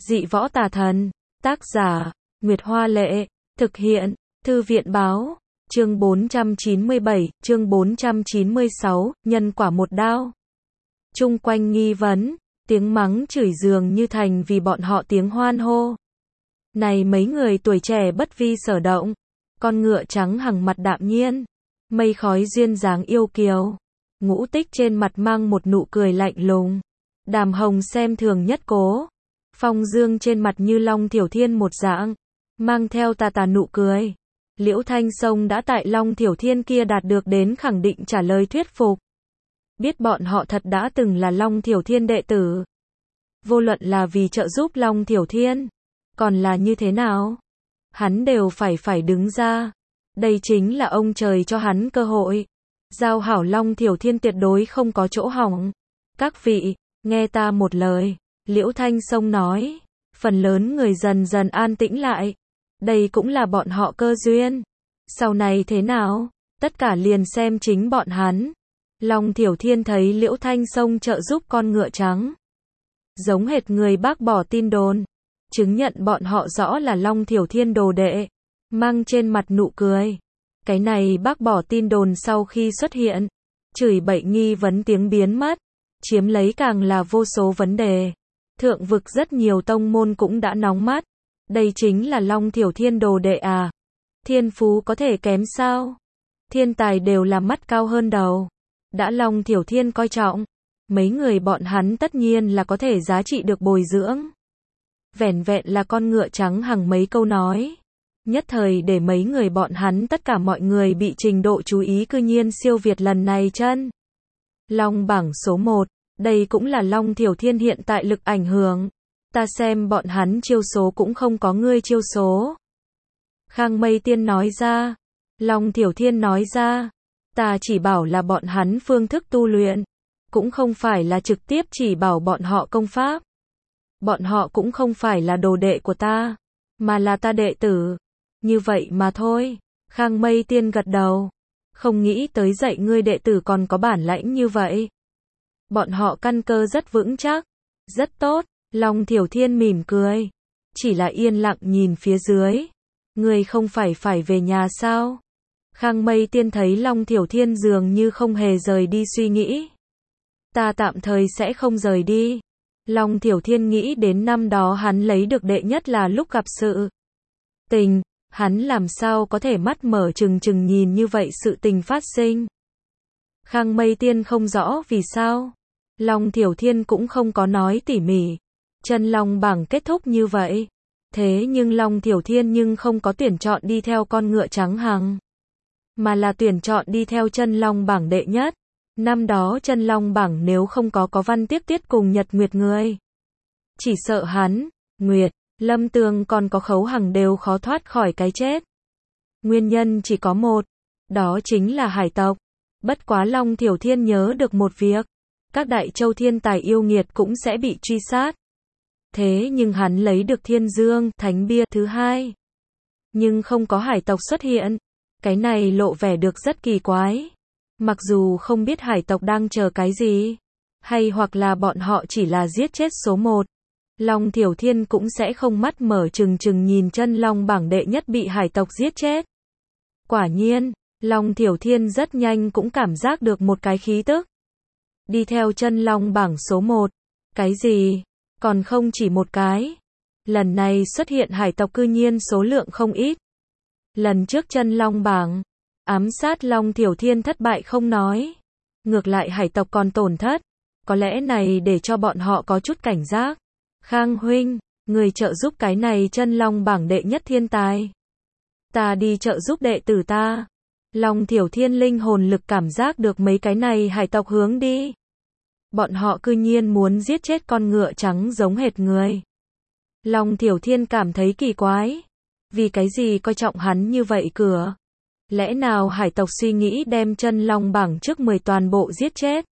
Dị võ tà thần. Tác giả, Nguyệt Hoa Lệ. Thực hiện, Thư viện Báo. Chương 497, chương 496, nhân quả một đao. Chung quanh nghi vấn, tiếng mắng chửi dường như thành vì bọn họ tiếng hoan hô. Này mấy người tuổi trẻ bất vi sở động. Con ngựa trắng hằng mặt đạm nhiên. Mây khói duyên dáng yêu kiều. Ngũ Tích trên mặt mang một nụ cười lạnh lùng. Đàm Hồng xem thường nhất Cố. Phong Dương trên mặt như Long Thiểu Thiên một dạng, mang theo tà tà nụ cười. Liễu Thanh Sông đã tại Long Thiểu Thiên kia đạt được đến khẳng định trả lời thuyết phục. Biết bọn họ thật đã từng là Long Thiểu Thiên đệ tử. Vô luận là vì trợ giúp Long Thiểu Thiên, còn là như thế nào, hắn đều phải đứng ra. Đây chính là ông trời cho hắn cơ hội. Giao hảo Long Thiểu Thiên tuyệt đối không có chỗ hỏng. Các vị, nghe ta một lời. Liễu Thanh Sông nói. Phần lớn người dần dần an tĩnh lại. Đây cũng là bọn họ cơ duyên. Sau này thế nào, tất cả liền xem chính bọn hắn. Long Thiểu Thiên thấy Liễu Thanh Sông trợ giúp con ngựa trắng, giống hệt người bác bỏ tin đồn, chứng nhận bọn họ rõ là Long Thiểu Thiên đồ đệ, mang trên mặt nụ cười. Cái này bác bỏ tin đồn sau khi xuất hiện, chửi bậy nghi vấn tiếng biến mất, chiếm lấy càng là vô số vấn đề. Thượng vực rất nhiều tông môn cũng đã nóng mắt. Đây chính là Long Thiểu Thiên đồ đệ à? Thiên phú có thể kém sao? Thiên tài đều là mắt cao hơn đầu. Đã Long Thiểu Thiên coi trọng, mấy người bọn hắn tất nhiên là có thể giá trị được bồi dưỡng. Vẻn vẹn là con ngựa trắng hằng mấy câu nói, nhất thời để mấy người bọn hắn tất cả mọi người bị trình độ chú ý cư nhiên siêu việt lần này chân. Long bảng số 1, đây cũng là Long Thiểu Thiên hiện tại lực ảnh hưởng. Ta xem bọn hắn chiêu số cũng không có ngươi chiêu số. Khang Mây Tiên nói ra. Long Thiểu Thiên nói ra. Ta chỉ bảo là bọn hắn phương thức tu luyện. Cũng không phải là trực tiếp chỉ bảo bọn họ công pháp. Bọn họ cũng không phải là đồ đệ của ta, mà là ta đệ tử. Như vậy mà thôi. Khang Mây Tiên gật đầu. Không nghĩ tới dạy ngươi đệ tử còn có bản lãnh như vậy. Bọn họ căn cơ rất vững chắc. Rất tốt. Long Thiểu Thiên mỉm cười. Chỉ là yên lặng nhìn phía dưới. Ngươi không phải về nhà sao? Khang Mây Tiên thấy Long Thiểu Thiên dường như không hề rời đi suy nghĩ. Ta tạm thời sẽ không rời đi. Long Thiểu Thiên nghĩ đến năm đó hắn lấy được đệ nhất là lúc gặp sự tình. Hắn làm sao có thể mắt mở trừng trừng nhìn như vậy sự tình phát sinh. Khang Mây Tiên không rõ vì sao. Long Thiểu Thiên cũng không có nói tỉ mỉ. Chân Long bảng kết thúc như vậy. Thế nhưng Long Thiểu Thiên nhưng không có tuyển chọn đi theo con ngựa trắng hằng, mà là tuyển chọn đi theo chân Long bảng đệ nhất. Năm đó chân Long bảng nếu không có Văn Tiếp Tiết cùng Nhật Nguyệt người, chỉ sợ hắn, Nguyệt, Lâm Tường còn có Khấu Hằng đều khó thoát khỏi cái chết. Nguyên nhân chỉ có một, đó chính là hải tộc. Bất quá Long Thiểu Thiên nhớ được một việc, các đại châu thiên tài yêu nghiệt cũng sẽ bị truy sát. Thế nhưng hắn lấy được Thiên Dương Thánh Bia thứ hai, nhưng không có hải tộc xuất hiện. Cái này lộ vẻ được rất kỳ quái. Mặc dù không biết hải tộc đang chờ cái gì, hay hoặc là bọn họ chỉ là giết chết số 1, Long Thiểu Thiên cũng sẽ không mắt mở trừng trừng nhìn chân Long bảng đệ nhất bị hải tộc giết chết. Quả nhiên, Long Thiểu Thiên rất nhanh cũng cảm giác được một cái khí tức. Đi theo chân Long bảng số 1. Cái gì? Còn không chỉ một cái. Lần này xuất hiện hải tộc cư nhiên số lượng không ít. Lần trước chân Long bảng ám sát Long Thiểu Thiên thất bại không nói, ngược lại hải tộc còn tổn thất. Có lẽ này để cho bọn họ có chút cảnh giác. Khang huynh, người trợ giúp cái này chân Long bảng đệ nhất thiên tài. Ta đi trợ giúp đệ tử ta. Long Thiểu Thiên linh hồn lực cảm giác được mấy cái này hải tộc hướng đi. Bọn họ cư nhiên muốn giết chết con ngựa trắng giống hệt người. Long Thiểu Thiên cảm thấy kỳ quái. Vì cái gì coi trọng hắn như vậy cửa? Lẽ nào hải tộc suy nghĩ đem chân Long bảng trước 10 toàn bộ giết chết?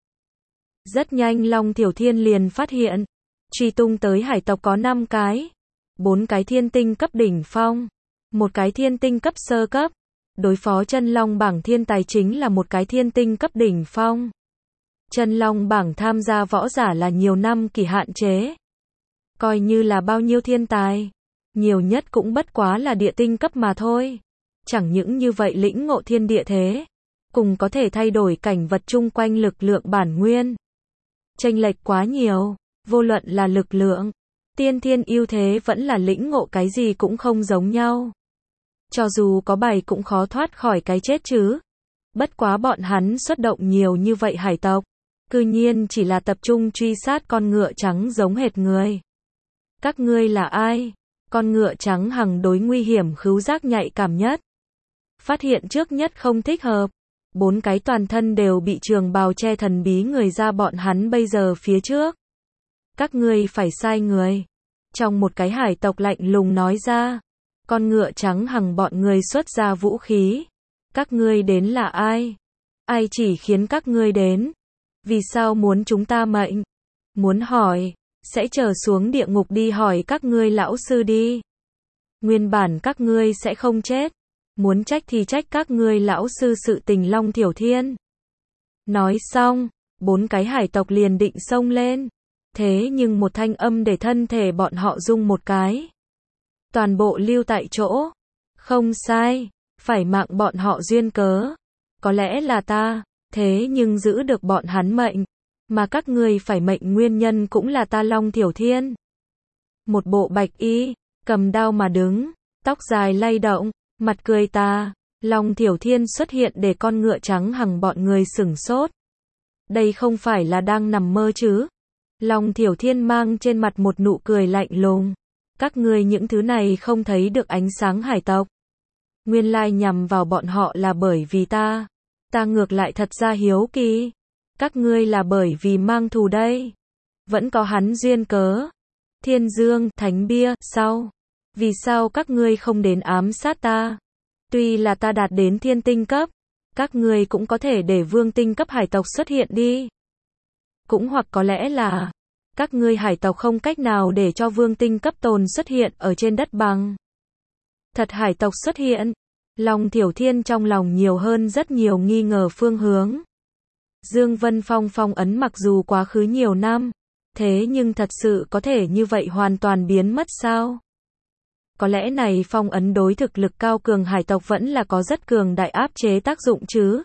Rất nhanh Long Thiểu Thiên liền phát hiện, truy tung tới hải tộc có 5 cái. 4 cái thiên tinh cấp đỉnh phong, 1 cái thiên tinh cấp sơ cấp. Đối phó chân Long bảng thiên tài chính là 1 cái thiên tinh cấp đỉnh phong. Chân Long bảng tham gia võ giả là nhiều năm kỳ hạn chế. Coi như là bao nhiêu thiên tài. Nhiều nhất cũng bất quá là địa tinh cấp mà thôi. Chẳng những như vậy lĩnh ngộ thiên địa thế. Cùng có thể thay đổi cảnh vật chung quanh lực lượng bản nguyên. Chênh lệch quá nhiều. Vô luận là lực lượng, tiên thiên ưu thế vẫn là lĩnh ngộ cái gì cũng không giống nhau. Cho dù có bày cũng khó thoát khỏi cái chết chứ. Bất quá bọn hắn xuất động nhiều như vậy hải tộc. Cư nhiên chỉ là tập trung truy sát con ngựa trắng giống hệt người. Các ngươi là ai? Con ngựa trắng hằng đối nguy hiểm khứu giác nhạy cảm nhất. Phát hiện trước nhất không thích hợp. 4 cái toàn thân đều bị trường bào che thần bí người ra bọn hắn bây giờ phía trước. Các ngươi phải sai người. Trong một cái hải tộc lạnh lùng nói ra. Con ngựa trắng hằng bọn người xuất ra vũ khí. Các ngươi đến là ai? Ai chỉ khiến các ngươi đến? Vì sao muốn chúng ta mệnh? Muốn hỏi, sẽ trở xuống địa ngục đi hỏi các ngươi lão sư đi. Nguyên bản các ngươi sẽ không chết. Muốn trách thì trách các ngươi lão sư sự tình Long Thiểu Thiên. Nói xong, 4 cái hải tộc liền định xông lên. Thế nhưng một thanh âm để thân thể bọn họ rung một cái. Toàn bộ lưu tại chỗ. Không sai, phải mạng bọn họ duyên cớ. Có lẽ là ta, thế nhưng giữ được bọn hắn mệnh. Mà các ngươi phải mệnh nguyên nhân cũng là ta Long Thiểu Thiên. Một bộ bạch y, cầm đao mà đứng, tóc dài lay động, mặt cười ta. Long Thiểu Thiên xuất hiện để con ngựa trắng hằng bọn người sửng sốt. Đây không phải là đang nằm mơ chứ? Long Thiểu Thiên mang trên mặt một nụ cười lạnh lùng. Các ngươi những thứ này không thấy được ánh sáng hải tộc. Nguyên lai nhằm vào bọn họ là bởi vì ta. Ta ngược lại thật ra hiếu kỳ. Các ngươi là bởi vì mang thù đây. Vẫn có hắn duyên cớ. Thiên Dương, Thánh Bia, sao? Vì sao các ngươi không đến ám sát ta? Tuy là ta đạt đến thiên tinh cấp. Các ngươi cũng có thể để vương tinh cấp hải tộc xuất hiện đi. Cũng hoặc có lẽ là các ngươi hải tộc không cách nào để cho vương tinh cấp tồn xuất hiện ở trên đất bằng. Thật hải tộc xuất hiện. Long Thiểu Thiên trong lòng nhiều hơn rất nhiều nghi ngờ phương hướng. Dương Vân Phong phong ấn mặc dù quá khứ nhiều năm, thế nhưng thật sự có thể như vậy hoàn toàn biến mất sao? Có lẽ này phong ấn đối thực lực cao cường hải tộc vẫn là có rất cường đại áp chế tác dụng chứ?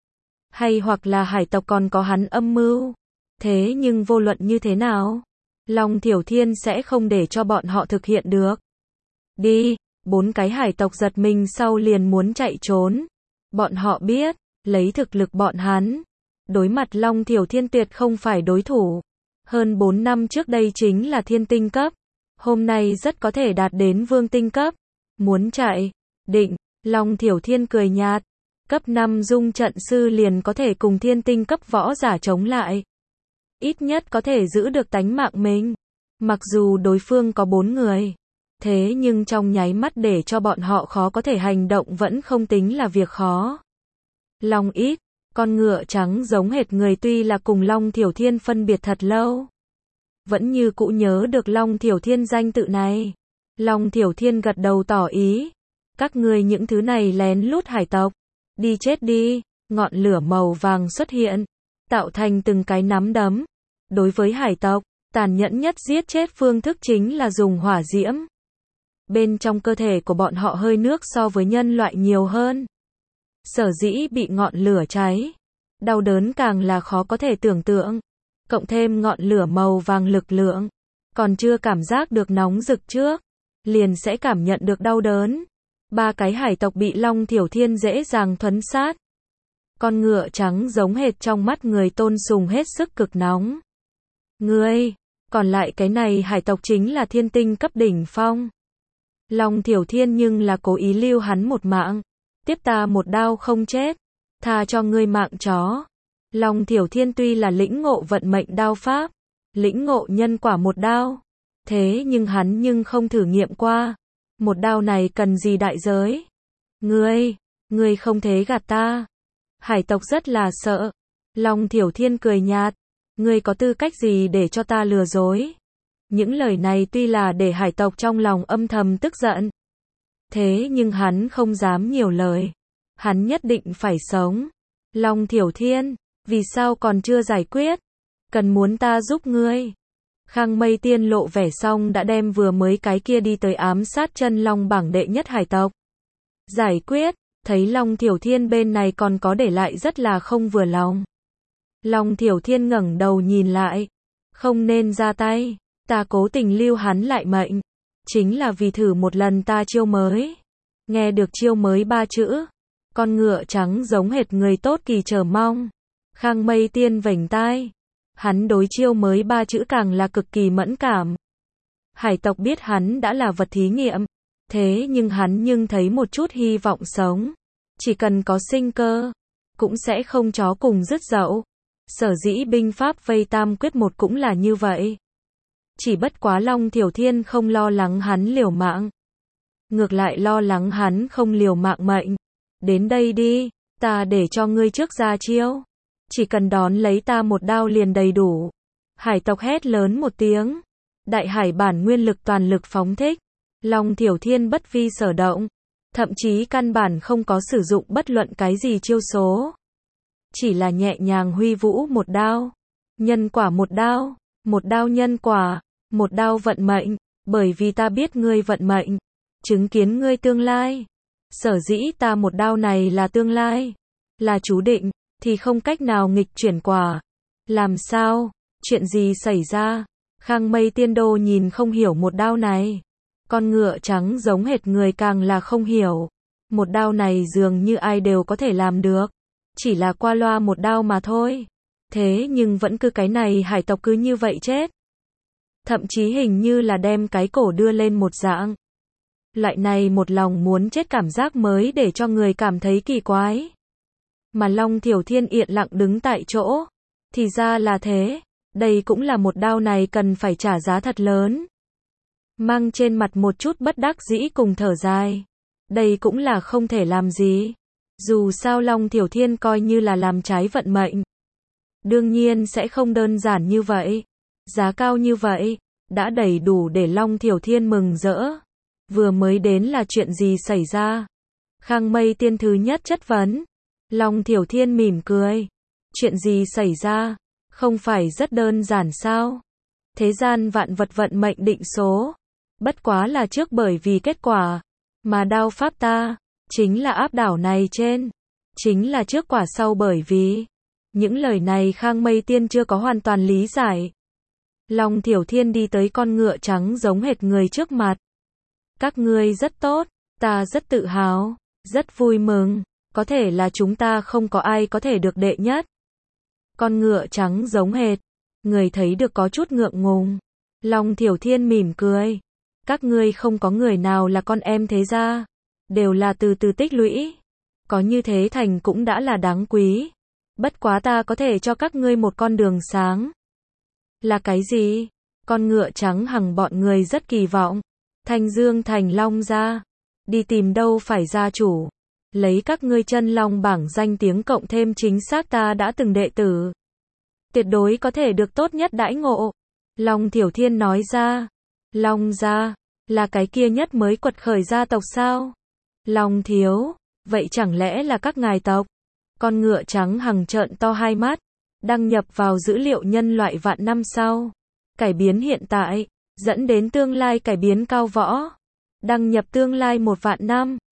Hay hoặc là hải tộc còn có hắn âm mưu? Thế nhưng vô luận như thế nào, Long Thiểu Thiên sẽ không để cho bọn họ thực hiện được. Đi, 4 cái hải tộc giật mình sau liền muốn chạy trốn. Bọn họ biết, lấy thực lực bọn hắn, đối mặt Long Thiểu Thiên tuyệt không phải đối thủ. Hơn 4 năm trước đây chính là thiên tinh cấp. Hôm nay rất có thể đạt đến vương tinh cấp. Muốn chạy, định, Long Thiểu Thiên cười nhạt. Cấp 5 dung trận sư liền có thể cùng thiên tinh cấp võ giả chống lại. Ít nhất có thể giữ được tánh mạng mình. Mặc dù đối phương có 4 người. Thế nhưng trong nháy mắt để cho bọn họ khó có thể hành động vẫn không tính là việc khó. Long ít, con ngựa trắng giống hệt người tuy là cùng Long Thiểu Thiên phân biệt thật lâu. Vẫn như cũ nhớ được Long Thiểu Thiên danh tự này. Long Thiểu Thiên gật đầu tỏ ý. Các ngươi những thứ này lén lút hải tộc. Đi chết đi, ngọn lửa màu vàng xuất hiện. Tạo thành từng cái nắm đấm. Đối với hải tộc, tàn nhẫn nhất giết chết phương thức chính là dùng hỏa diễm. Bên trong cơ thể của bọn họ hơi nước so với nhân loại nhiều hơn. Sở dĩ bị ngọn lửa cháy. Đau đớn càng là khó có thể tưởng tượng. Cộng thêm ngọn lửa màu vàng lực lượng. Còn chưa cảm giác được nóng rực trước. Liền sẽ cảm nhận được đau đớn. 3 cái hải tộc bị Long Thiểu Thiên dễ dàng thuấn sát. Con ngựa trắng giống hệt trong mắt người tôn sùng hết sức cực nóng. Ngươi, còn lại cái này hải tộc chính là thiên tinh cấp đỉnh phong. Long Thiểu Thiên nhưng là cố ý lưu hắn một mạng. Tiếp ta một đao không chết. Tha cho ngươi mạng chó. Long Thiểu Thiên tuy là lĩnh ngộ vận mệnh đao pháp. Lĩnh ngộ nhân quả một đao. Thế nhưng hắn nhưng không thử nghiệm qua. Một đao này cần gì đại giới? Ngươi không thể gạt ta. Hải tộc rất là sợ. Long Thiểu Thiên cười nhạt. Ngươi có tư cách gì để cho ta lừa dối? Những lời này tuy là để hải tộc trong lòng âm thầm tức giận. Thế nhưng hắn không dám nhiều lời. Hắn nhất định phải sống. Long Thiểu Thiên, vì sao còn chưa giải quyết? Cần muốn ta giúp ngươi? Khang Mây Tiên lộ vẻ xong đã đem vừa mới cái kia đi tới ám sát chân long bảng đệ nhất hải tộc. Giải quyết, thấy Long Thiểu Thiên bên này còn có để lại rất là không vừa lòng. Long Thiểu Thiên ngẩng đầu nhìn lại. Không nên ra tay, ta cố tình lưu hắn lại mệnh. Chính là vì thử một lần ta chiêu mới. Nghe được chiêu mới 3 chữ. Con ngựa trắng giống hệt người tốt kỳ chờ mong. Khang Mây Tiên vểnh tai. Hắn đối chiêu mới 3 chữ càng là cực kỳ mẫn cảm. Hải tộc biết hắn đã là vật thí nghiệm. Thế nhưng hắn thấy một chút hy vọng sống. Chỉ cần có sinh cơ. Cũng sẽ không chó cùng dứt dậu. Sở dĩ binh pháp vây tam quyết một cũng là như vậy. Chỉ bất quá Long Thiểu Thiên không lo lắng hắn liều mạng. Ngược lại lo lắng hắn không liều mạng mệnh. Đến đây đi, ta để cho ngươi trước ra chiêu. Chỉ cần đón lấy ta một đao liền đầy đủ. Hải tộc hét lớn một tiếng. Đại hải bản nguyên lực toàn lực phóng thích. Long Thiểu Thiên bất vi sở động. Thậm chí căn bản không có sử dụng bất luận cái gì chiêu số. Chỉ là nhẹ nhàng huy vũ một đao. Nhân quả một đao. Một đao nhân quả. Một đao vận mệnh. Bởi vì ta biết ngươi vận mệnh. Chứng kiến ngươi tương lai. Sở dĩ ta một đao này là tương lai. Là chú định. Thì không cách nào nghịch chuyển quả. Làm sao? Chuyện gì xảy ra? Khang Mây Tiên Đô nhìn không hiểu một đao này. Con ngựa trắng giống hệt người càng là không hiểu. Một đao này dường như ai đều có thể làm được. Chỉ là qua loa một đao mà thôi. Thế nhưng vẫn cứ cái này hải tộc cứ như vậy chết. Thậm chí hình như là đem cái cổ đưa lên một dạng. Loại này một lòng muốn chết cảm giác mới để cho người cảm thấy kỳ quái. Mà Long Thiểu Thiên yên lặng đứng tại chỗ. Thì ra là thế. Đây cũng là một đao này cần phải trả giá thật lớn. Mang trên mặt một chút bất đắc dĩ cùng thở dài. Đây cũng là không thể làm gì. Dù sao Long Thiểu Thiên coi như là làm trái vận mệnh. Đương nhiên sẽ không đơn giản như vậy. Giá cao như vậy, đã đầy đủ để Long Thiểu Thiên mừng rỡ. Vừa mới đến là chuyện gì xảy ra? Khang Mây Tiên thứ nhất chất vấn. Long Thiểu Thiên mỉm cười. Chuyện gì xảy ra? Không phải rất đơn giản sao? Thế gian vạn vật vận mệnh định số. Bất quá là trước bởi vì kết quả. Mà đao pháp ta, chính là áp đảo này trên. Chính là trước quả sau bởi vì. Những lời này Khang Mây Tiên chưa có hoàn toàn lý giải. Long Thiểu Thiên đi tới con ngựa trắng giống hệt người trước mặt. Các ngươi rất tốt, ta rất tự hào, rất vui mừng. Có thể là chúng ta không có ai có thể được đệ nhất. Con ngựa trắng giống hệt. Người thấy được có chút ngượng ngùng. Long Thiểu Thiên mỉm cười. Các ngươi không có người nào là con em thế gia. Đều là từ từ tích lũy. Có như thế thành cũng đã là đáng quý. Bất quá ta có thể cho các ngươi một con đường sáng. Là cái gì? Con ngựa trắng hằng bọn người rất kỳ vọng. Thanh Dương thành Long gia. Đi tìm đâu phải gia chủ. Lấy các ngươi chân long bảng danh tiếng cộng thêm chính xác ta đã từng đệ tử. Tuyệt đối có thể được tốt nhất đãi ngộ. Long Thiểu Thiên nói ra. Long gia, là cái kia nhất mới quật khởi gia tộc sao? Long thiếu, vậy chẳng lẽ là các ngài tộc? Con ngựa trắng hằng trợn to hai mắt. Đăng nhập vào dữ liệu nhân loại vạn năm sau. Cải biến hiện tại, dẫn đến tương lai cải biến cao võ. Đăng nhập tương lai 1 vạn năm.